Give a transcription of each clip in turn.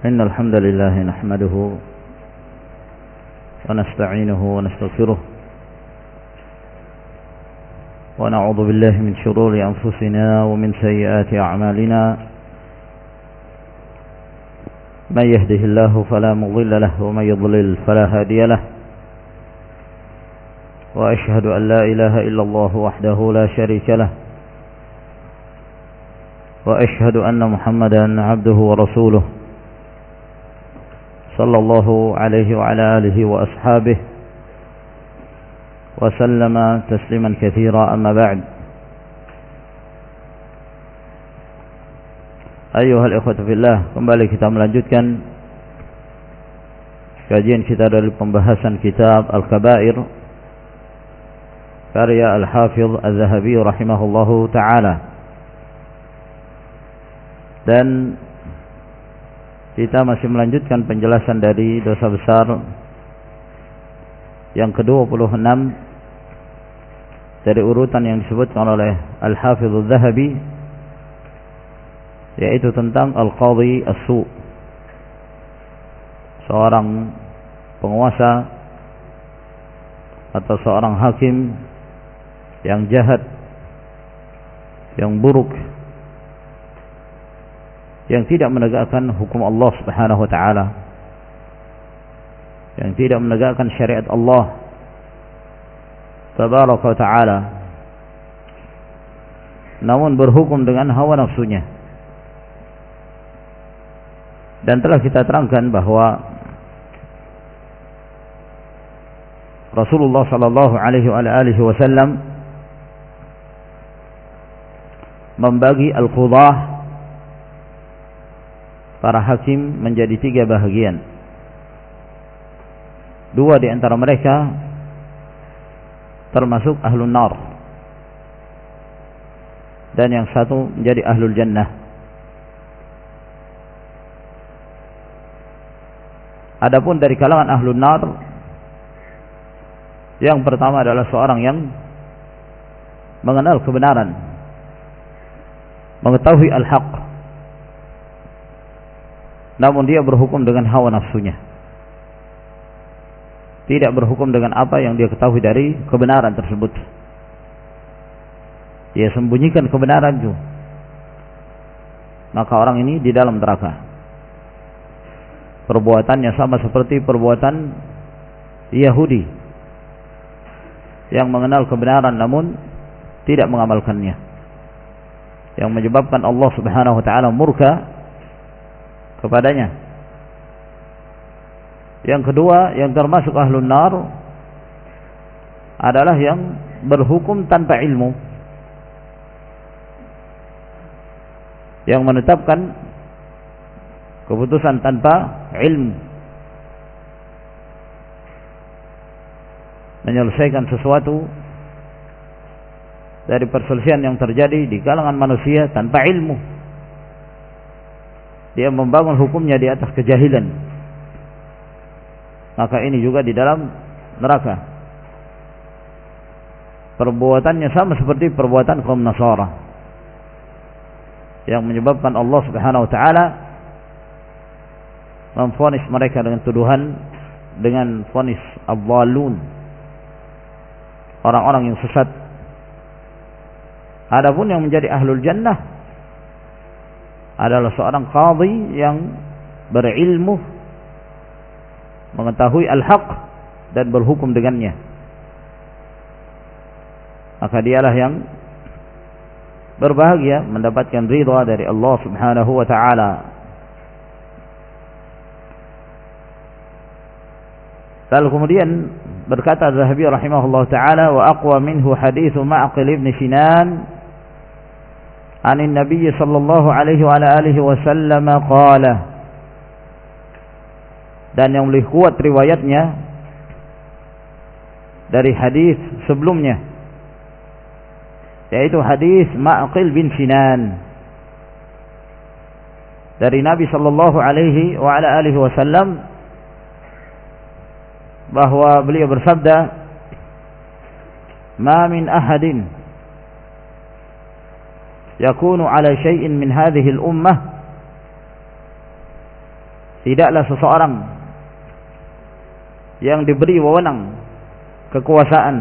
إن الحمد لله نحمده ونستعينه ونستغفره ونعوذ بالله من شرور أنفسنا ومن سيئات أعمالنا من يهده الله فلا مضل له ومن يضلل فلا هادي له وأشهد أن لا إله إلا الله وحده لا شريك له وأشهد أن محمدا عبده ورسوله صلى الله عليه وعلى آله وأصحابه وسلم تسليما كثيرا. أما بعد، أيها الإخوة في الله, kembali kita melanjutkan kajian kita dari pembahasan kitab Al-Kabair karya Al-Hafidh Al-Zahabi rahimahullahu ta'ala, dan kita masih melanjutkan penjelasan dari dosa besar yang ke-26 dari urutan yang disebutkan oleh Al-Hafidh Al-Zahabi, yaitu tentang Al-Qadhi As-Su', seorang penguasa atau seorang hakim yang jahat, yang buruk, yang tidak menegakkan hukum Allah Subhanahu wa ta'ala, yang tidak menegakkan syariat Allah Tabaraka wa ta'ala, namun berhukum dengan hawa nafsunya. Dan telah kita terangkan bahwa Rasulullah sallallahu alaihi wasallam membagi al-qudah, para hakim, menjadi 3 bahagian. 2 di antara mereka termasuk ahlun nar, dan yang 1 menjadi ahlul jannah. Adapun dari kalangan ahlun nar, yang pertama adalah seorang yang mengenal kebenaran, mengetahui al-haq, namun dia berhukum dengan hawa nafsunya, tidak berhukum dengan apa yang dia ketahui dari kebenaran tersebut. Dia sembunyikan kebenaran itu, maka orang ini di dalam neraka. Perbuatannya sama seperti perbuatan Yahudi yang mengenal kebenaran namun tidak mengamalkannya, yang menyebabkan Allah Subhanahu wa ta'ala murka kepadanya. Yang kedua, yang termasuk ahlun nar, adalah yang berhukum tanpa ilmu, yang menetapkan keputusan tanpa ilmu, menyelesaikan sesuatu dari perselisihan yang terjadi di kalangan manusia tanpa ilmu. Dia membangun hukumnya di atas kejahilan, maka ini juga di dalam neraka. Perbuatannya sama seperti perbuatan kaum Nasara, yang menyebabkan Allah Subhanahu wa ta'ala memvonis mereka dengan tuduhan, dengan vonis adh-dhalun, orang-orang yang sesat. Adapun yang menjadi ahlul jannah adalah seorang qadhi yang berilmu, mengetahui al-haq dan berhukum dengannya, maka dialah yang berbahagia mendapatkan ridha dari Allah Subhanahu wa ta'ala. Lalu kemudian berkata Zahabi rahimahullah ta'ala, wa aqwa minhu hadithu Ma'qil ibn Sinan anin Nabi sallallahu alaihi wa alihi wasallam qala, dan yang lebih kuat riwayatnya dari hadis sebelumnya, yaitu hadis Ma'qil bin Sinan dari Nabi sallallahu alaihi wa alihi wasallam, bahwa beliau bersabda, ma min ahadin yakunu ala syai'in min hadhihi al-ummah tidaklah seseorang yang diberi wewenang kekuasaan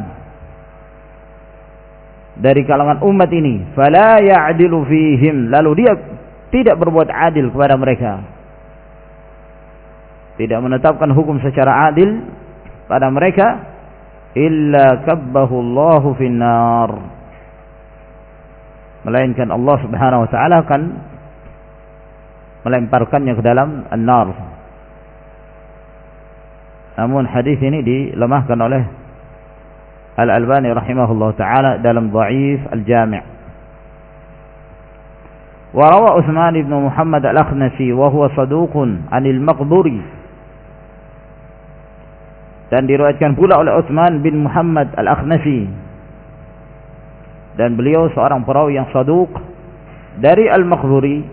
dari kalangan umat ini, fala ya'dilu fihim, lalu dia tidak berbuat adil kepada mereka, tidak menetapkan hukum secara adil pada mereka, illa kabbahu Allahu finnar, melainkan Allah Subhanahu wa taala akan melemparkannya ke dalam an-nar. Namun hadis ini dilemahkan oleh Al-Albani rahimahullah taala dalam Dha'if Al-Jami'. Wa rawa Utsman ibn Muhammad Al-Akhnasi wa huwa saduqun 'anil Maqburi, dan diriwayatkan pula oleh Utsman bin Muhammad Al-Akhnasi, dan beliau seorang perawi yang saduq dari Al-Maqburi,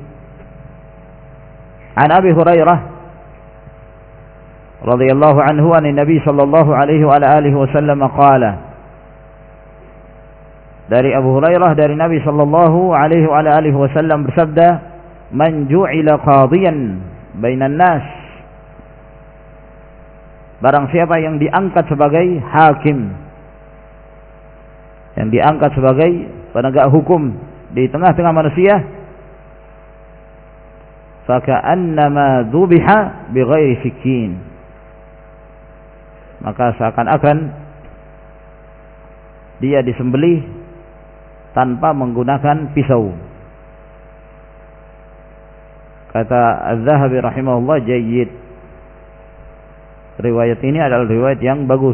an Abi Hurairah radhiyallahu anhu an Nabi sallallahu alaihi wa alihi wasallam qala, dari Abu Hurairah dari Nabi sallallahu alaihi wa alihi wasallam bersabda, man ju'ila qadiyan bainan nas, barang siapa yang diangkat sebagai hakim, yang diangkat sebagai penegak hukum di tengah-tengah manusia, faka'annama dhubiha bighairi sikin, maka seakan-akan dia disembelih tanpa menggunakan pisau. Kata Az-Zahabi rahimahullah, jayyid, riwayat ini adalah riwayat yang bagus.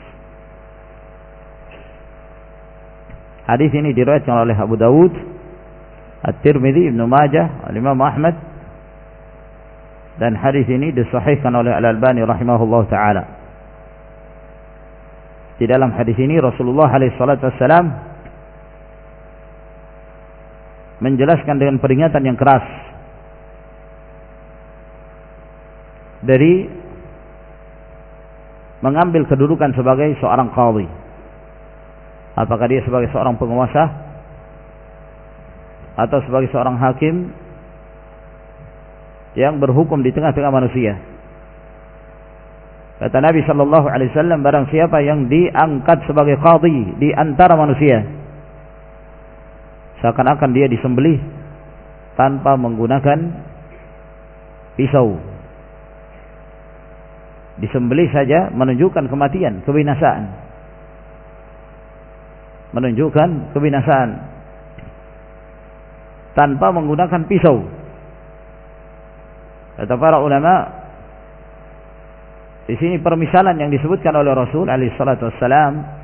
Hadis ini diriwayatkan oleh Abu Dawud, At-Tirmidzi, Ibnu Majah, Al-Imam Ahmad, dan hadis ini disahihkan oleh Al-Albani rahimahullah taala. Di dalam hadis ini Rasulullah alaihi salatu wassalam menjelaskan dengan peringatan yang keras dari mengambil kedudukan sebagai seorang qadhi. Apakah dia sebagai seorang penguasa atau sebagai seorang hakim yang berhukum di tengah-tengah manusia. Kata Nabi sallallahu alaihi wasallam, barang siapa yang diangkat sebagai qadhi di antara manusia, seakan-akan dia disembelih tanpa menggunakan pisau. Disembelih saja menunjukkan kematian, kebinasaan. Menunjukkan kebinasaan tanpa menggunakan pisau. Kata para ulama, di sini permisalan yang disebutkan oleh Rasul alaihi salatu wassalam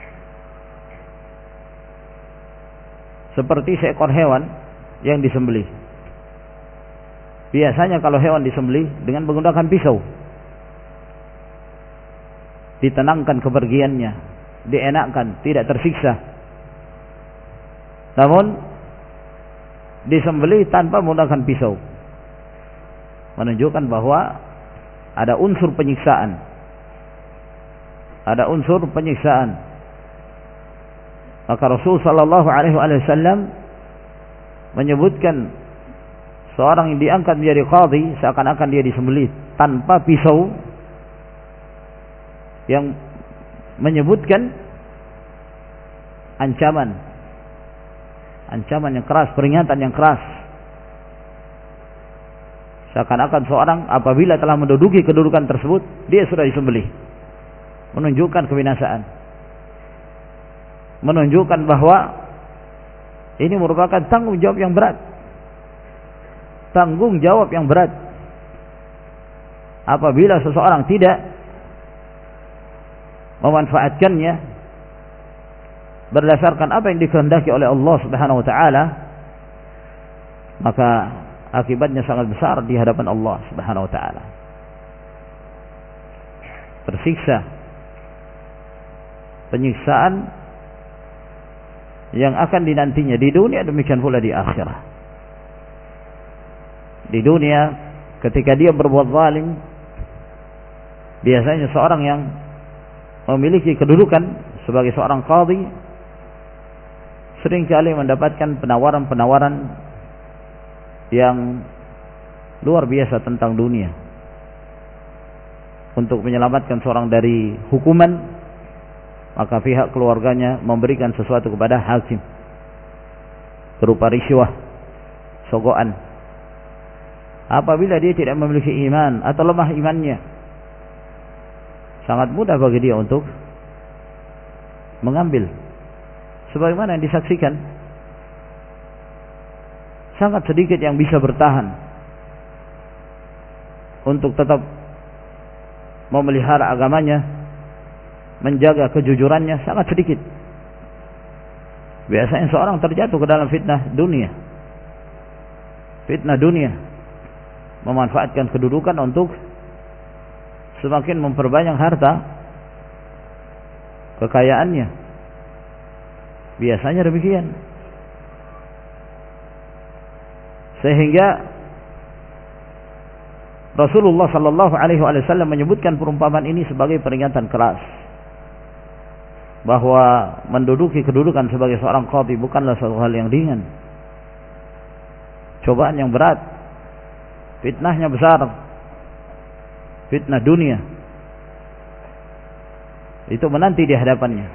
seperti seekor hewan yang disembelih. Biasanya kalau hewan disembelih dengan menggunakan pisau, ditenangkan kepergiannya, dienakkan, tidak tersiksa. Namun disembelih tanpa menggunakan pisau, menunjukkan bahwa ada unsur penyiksaan. Ada unsur penyiksaan. Maka Rasul sallallahu alaihi wasallam menyebutkan seorang yang diangkat menjadi qadhi seakan-akan dia disembelih tanpa pisau, yang menyebutkan ancaman yang keras, peringatan yang keras. Seakan-akan seorang apabila telah menduduki kedudukan tersebut, dia sudah disembelih. Menunjukkan kebinasaan. Menunjukkan bahwa ini merupakan tanggung jawab yang berat. Tanggung jawab yang berat. Apabila seseorang tidak memanfaatkannya berdasarkan apa yang dikehendaki oleh Allah Subhanahu wa taala, maka akibatnya sangat besar di hadapan Allah Subhanahu wa taala. Tersiksa, penyiksaan yang akan dinantinya di dunia, demikian pula di akhirat. Di dunia ketika dia berbuat zalim, biasanya seorang yang memiliki kedudukan sebagai seorang qadhi seringkali mendapatkan penawaran-penawaran yang luar biasa tentang dunia, untuk menyelamatkan seorang dari hukuman, maka pihak keluarganya memberikan sesuatu kepada hakim berupa risyuah, sogokan. Apabila dia tidak memiliki iman atau lemah imannya, sangat mudah bagi dia untuk mengambil. Sebagaimana yang disaksikan, sangat sedikit yang bisa bertahan untuk tetap memelihara agamanya, menjaga kejujurannya, sangat sedikit. Biasanya seorang terjatuh ke dalam fitnah dunia. Fitnah dunia, memanfaatkan kedudukan untuk semakin memperbanyak harta kekayaannya. Biasanya demikian. Sehingga Rasulullah sallallahu alaihi wasallam menyebutkan perumpamaan ini sebagai peringatan keras, bahwa menduduki kedudukan sebagai seorang qadhi bukanlah suatu hal yang ringan. Cobaan yang berat, fitnahnya besar, fitnah dunia itu menanti di hadapannya.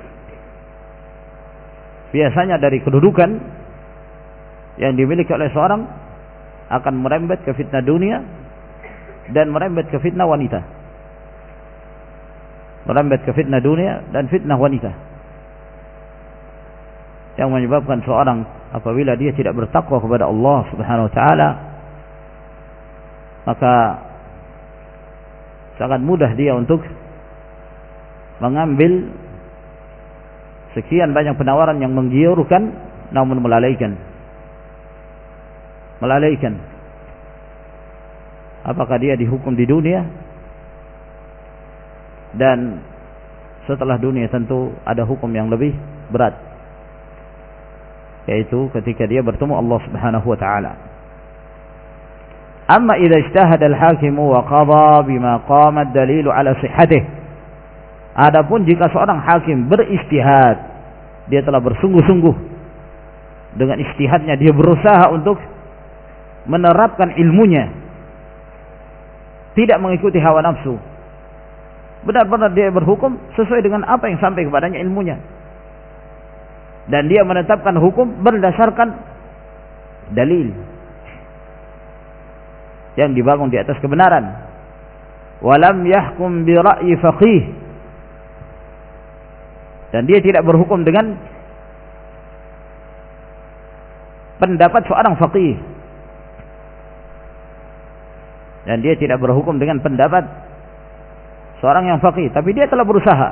Biasanya dari kedudukan yang dimiliki oleh seorang akan merembet ke fitnah dunia dan merembet ke fitnah wanita. Merembet ke fitnah dunia dan fitnah wanita, yang menyebabkan seorang apabila dia tidak bertakwa kepada Allah Subhanahu wa taala, maka sangat mudah dia untuk mengambil sekian banyak penawaran yang menggiurkan namun melalaikan. Apakah dia dihukum di dunia, dan setelah dunia tentu ada hukum yang lebih berat, yaitu ketika dia bertemu Allah Subhanahu wa taala. Amma idza ijtahada al-hakim wa qada bima qama ad-dalil ala sihhatih. Adapun jika seorang hakim beristihad, dia telah bersungguh-sungguh dengan istihadnya, dia berusaha untuk menerapkan ilmunya, tidak mengikuti hawa nafsu. Benar-benar dia berhukum sesuai dengan apa yang sampai kepadanya ilmunya, dan dia menetapkan hukum berdasarkan dalil yang dibangun di atas kebenaran. Walam yahkum bi ra'yi faqih, dan dia tidak berhukum dengan pendapat seorang faqih, dan dia tidak berhukum dengan pendapat seorang yang faqih, tapi dia telah berusaha.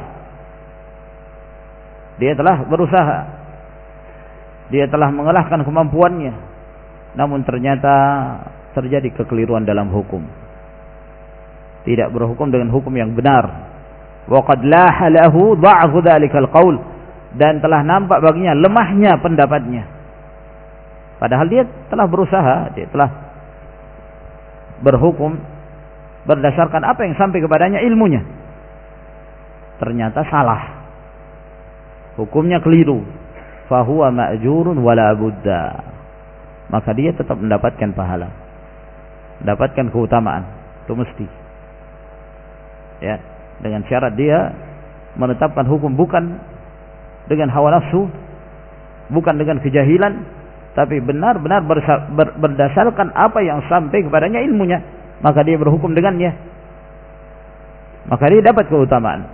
Dia telah mengalahkan kemampuannya, namun ternyata terjadi kekeliruan dalam hukum. Tidak berhukum dengan hukum yang benar. Wa qad laha lahu dha'fu dzalikal qaul, dan telah nampak baginya lemahnya pendapatnya. Padahal dia telah berusaha, dia telah berhukum berdasarkan apa yang sampai kepadanya ilmunya. Ternyata salah, hukumnya keliru. Fahuwa ma'jurun wala budda, maka dia tetap mendapatkan pahala, mendapatkan keutamaan. Itu mesti, ya, dengan syarat dia menetapkan hukum bukan dengan hawa nafsu, bukan dengan kejahilan, tapi benar-benar berdasarkan apa yang sampai kepadanya ilmunya, maka dia berhukum dengannya, maka dia dapat keutamaan.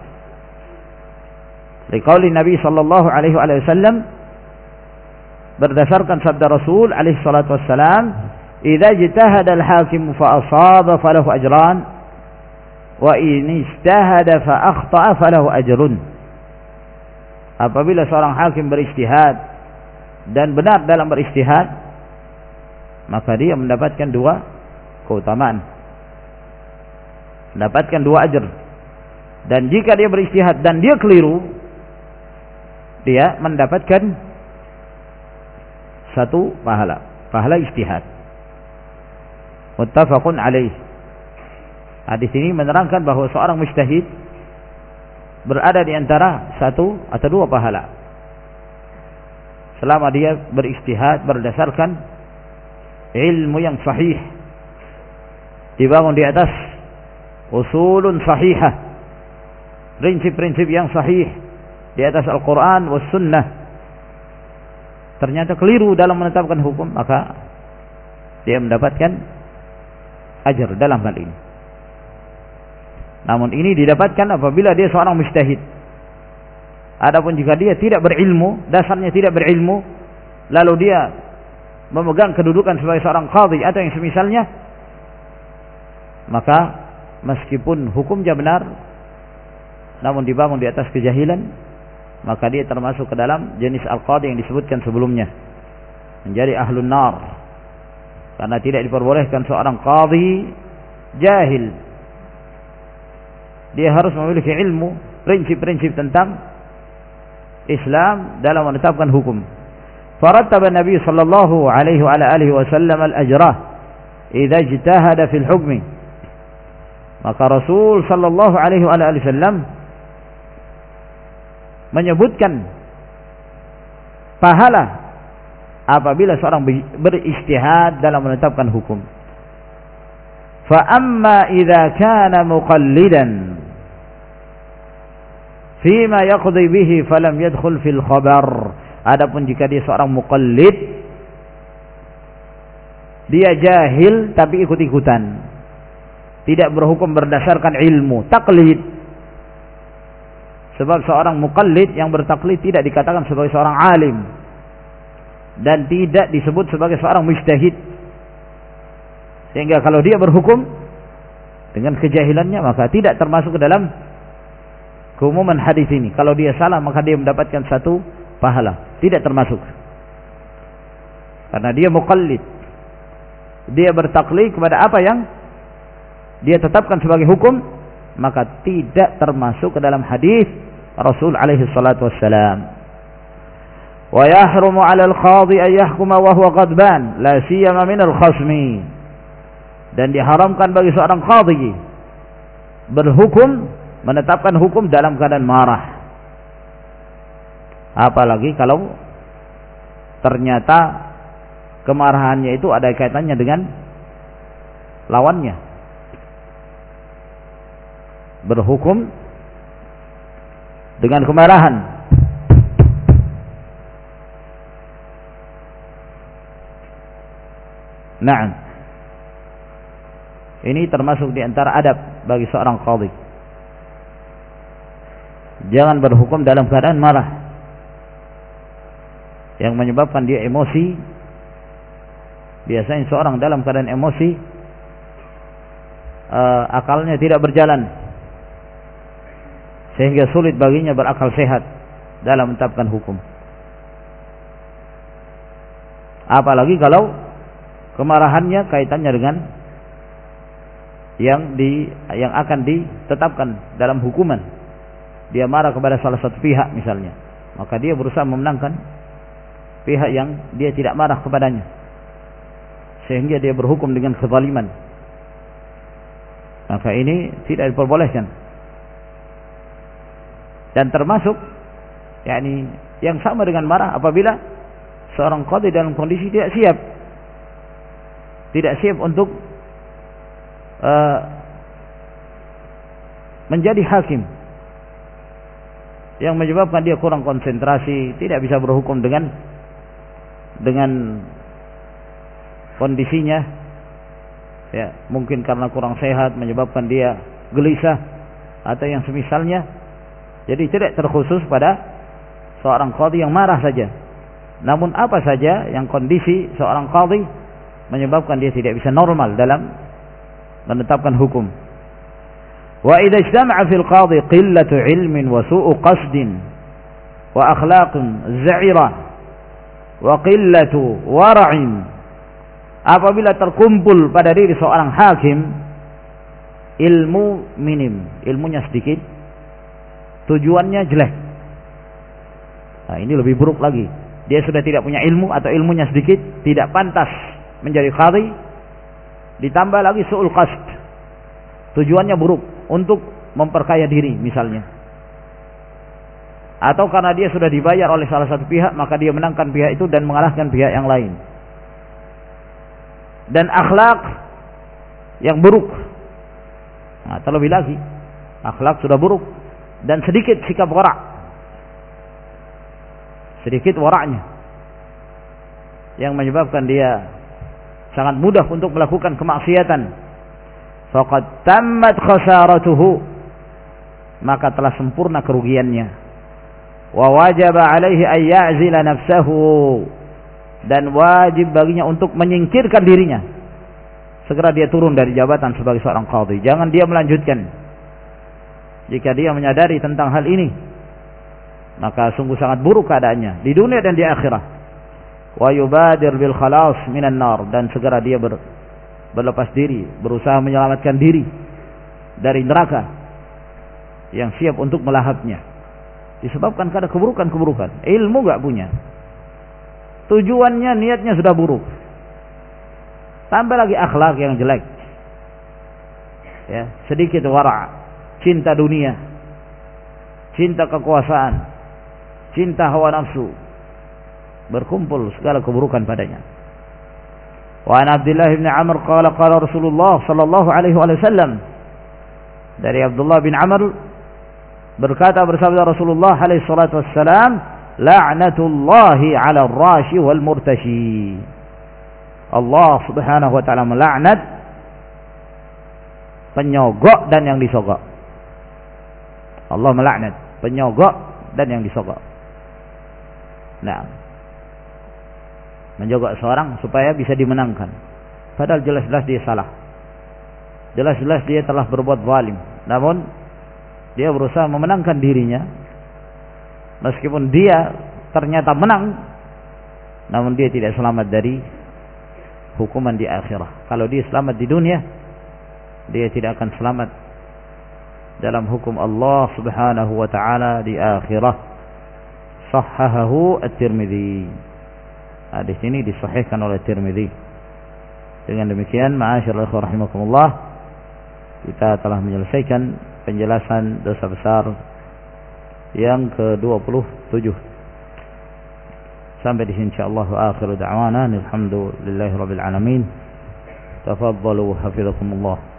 Liqauli Nabi sallallahu alaihi wasallam, berdasarkan sabda Rasul alaihi salatu wassalam, "Idza ijtahada al-hakim fa asaba falahu ajran, wa in ijtahada fa akhta'a falahu ajrun." Apabila seorang hakim beristihad dan benar dalam beristihad, maka dia mendapatkan dua keutamaan, mendapatkan dua ajr. Dan jika dia beristihad dan dia keliru, dia mendapatkan satu pahala istihad. Muttafaqun alaih. Hadis ini menerangkan bahwa seorang mujtahid berada di antara satu atau dua pahala selama dia beristihad berdasarkan ilmu yang sahih, dibangun di atas usulun sahihah, prinsip-prinsip yang sahih di atas Al-Quran was sunnah, ternyata keliru dalam menetapkan hukum, maka dia mendapatkan ajar dalam hal ini. Namun ini didapatkan apabila dia seorang mujtahid. Adapun jika dia tidak berilmu, dasarnya tidak berilmu, lalu dia memegang kedudukan sebagai seorang qadhi atau yang semisalnya, maka meskipun hukumnya benar namun dibangun di atas kejahilan, maka dia termasuk ke dalam jenis al-qadhi yang disebutkan sebelumnya, menjadi ahlun nar, karena tidak diperbolehkan seorang qadhi jahil. Dia harus memiliki ilmu, prinsip-prinsip tentang Islam dalam menetapkan hukum. Farattaba Nabi sallallahu alaihi wa alihi wasallam al-ajrah idza ijtahada fil hukmi. Maka Rasul sallallahu alaihi wa alihi wasallam menyebutkan pahala apabila seorang beristihad dalam menetapkan hukum. Fa amma idza kana muqallidan fima yaqdi bihi falam yadkhul fil khabar. Adapun jika dia seorang muqallid, dia jahil tapi ikut-ikutan, tidak berhukum berdasarkan ilmu, taklid. Sebab seorang muqallid yang bertaklid tidak dikatakan sebagai seorang alim dan tidak disebut sebagai seorang mujtahid. Sehingga kalau dia berhukum dengan kejahilannya, maka tidak termasuk ke dalam keumuman hadis ini. Kalau dia salah, maka dia mendapatkan satu pahala, tidak termasuk. Karena dia muqallid, dia bertaklid kepada apa yang dia tetapkan sebagai hukum, maka tidak termasuk ke dalam hadis Rasul alaihi salatu wassalam. Wa yahrumu 'ala al-qadhi an yahkuma wa huwa ghadban la siyama min al-khasmi. Dan diharamkan bagi seorang qadhi berhukum, menetapkan hukum dalam keadaan marah. Apalagi kalau ternyata kemarahannya itu ada kaitannya dengan lawannya. Berhukum dengan kemarahan. Naam. Ini termasuk di antara adab bagi seorang qadhi. Jangan berhukum dalam keadaan marah, yang menyebabkan dia emosi. Biasanya seorang dalam keadaan emosi, akalnya tidak berjalan, sehingga sulit baginya berakal sehat dalam menetapkan hukum. Apalagi kalau kemarahannya kaitannya dengan yang akan ditetapkan dalam hukuman. Dia marah kepada salah satu pihak misalnya, maka dia berusaha memenangkan pihak yang dia tidak marah kepadanya, sehingga dia berhukum dengan kezaliman. Maka ini tidak diperbolehkan. Dan termasuk yang sama dengan marah apabila seorang qadhi dalam kondisi tidak siap untuk menjadi hakim, yang menyebabkan dia kurang konsentrasi, tidak bisa berhukum dengan kondisinya, ya, mungkin karena kurang sehat menyebabkan dia gelisah atau yang semisalnya. Jadi tidak terkhusus pada seorang qadhi yang marah saja, namun apa saja yang kondisi seorang qadhi menyebabkan dia tidak bisa normal dalam menetapkan hukum. Wa idza ijtama'a fil qadhi qillatu ilmin wa su'u qasdin wa akhlaqin za'ira wa qillatu wara'in. Apabila terkumpul pada diri seorang hakim ilmu minim, ilmunya sedikit, tujuannya jelek, nah ini lebih buruk lagi. Dia sudah tidak punya ilmu atau ilmunya sedikit, tidak pantas menjadi qadhi. Ditambah lagi su'ul qasd, tujuannya buruk untuk memperkaya diri misalnya, atau karena dia sudah dibayar oleh salah satu pihak, maka dia menangkan pihak itu dan mengalahkan pihak yang lain. Dan akhlak yang buruk, Nah, terlebih lagi akhlak sudah buruk dan sedikit sikap wara'. Sedikit wara'nya yang menyebabkan dia sangat mudah untuk melakukan kemaksiatan. Faqad tammat khasaratuhu, maka telah sempurna kerugiannya. Wa wajaba alaihi ay ya'zila nafsahu, dan wajib baginya untuk menyingkirkan dirinya. Segera dia turun dari jabatan sebagai seorang qadhi. Jangan dia melanjutkan. Jika dia menyadari tentang hal ini, maka sungguh sangat buruk keadaannya di dunia dan di akhirat. Wa yubadir bil khalas minan nar, dan segera dia berlepas diri, berusaha menyelamatkan diri dari neraka yang siap untuk melahapnya. Disebabkan karena keburukan-keburukan. Ilmu enggak punya. Tujuannya, niatnya sudah buruk. Tambah lagi akhlak yang jelek. Ya, sedikit wara', cinta dunia, cinta kekuasaan, cinta hawa nafsu, berkumpul segala keburukan padanya. Wa an Abdullah bin Amr qala qala Rasulullah sallallahu alaihi wasallam, dari Abdullah bin Amr berkata, bersabda Rasulullah alaihi salatu wassalam, la'natullahi 'ala ar-rashi wal murtashi. Allah Subhanahu wa taala melaknat penyogok dan yang disogok. Allah melaknat penyogok dan yang disogok. Nah, menjogok seorang supaya bisa dimenangkan, padahal jelas-jelas dia salah. Jelas-jelas dia telah berbuat zalim, namun dia berusaha memenangkan dirinya. Meskipun dia ternyata menang, namun dia tidak selamat dari hukuman di akhirat. Kalau dia selamat di dunia, dia tidak akan selamat dalam hukum Allah Subhanahu wa taala di akhirat. Sahhahahu at-Tirmidzi. Hadis ini disahihkan oleh Tirmidzi. Dengan demikian, ma'asyiral ikhwah rahimakumullah, kita telah menyelesaikan penjelasan dosa besar yang ke-27. Sampai di sini insyaallah akhiru da'wana alhamdulillahi rabbil alamin. Tafadhalu hafizakumullah.